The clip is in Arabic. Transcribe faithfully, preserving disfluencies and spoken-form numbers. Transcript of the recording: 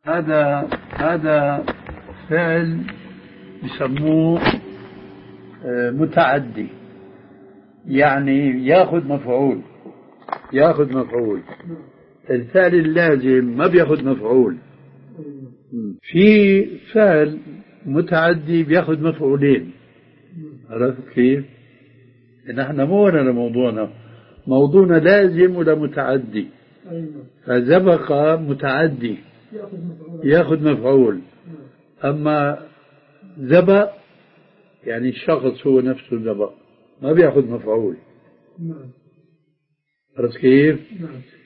هذا هذا فعل بسموه متعدي، يعني ياخذ مفعول ياخذ مفعول. الفعل اللازم ما بياخذ مفعول. في فعل متعدي بياخذ مفعولين. عرفت كيف؟ نحن مو هنا موضوعنا، موضوعنا لازم ولا متعدي. فزبق متعدي ياخذ مفعول، أما زبق يعني الشخص هو نفسه زبق ما بياخذ مفعول. عرفت كيف؟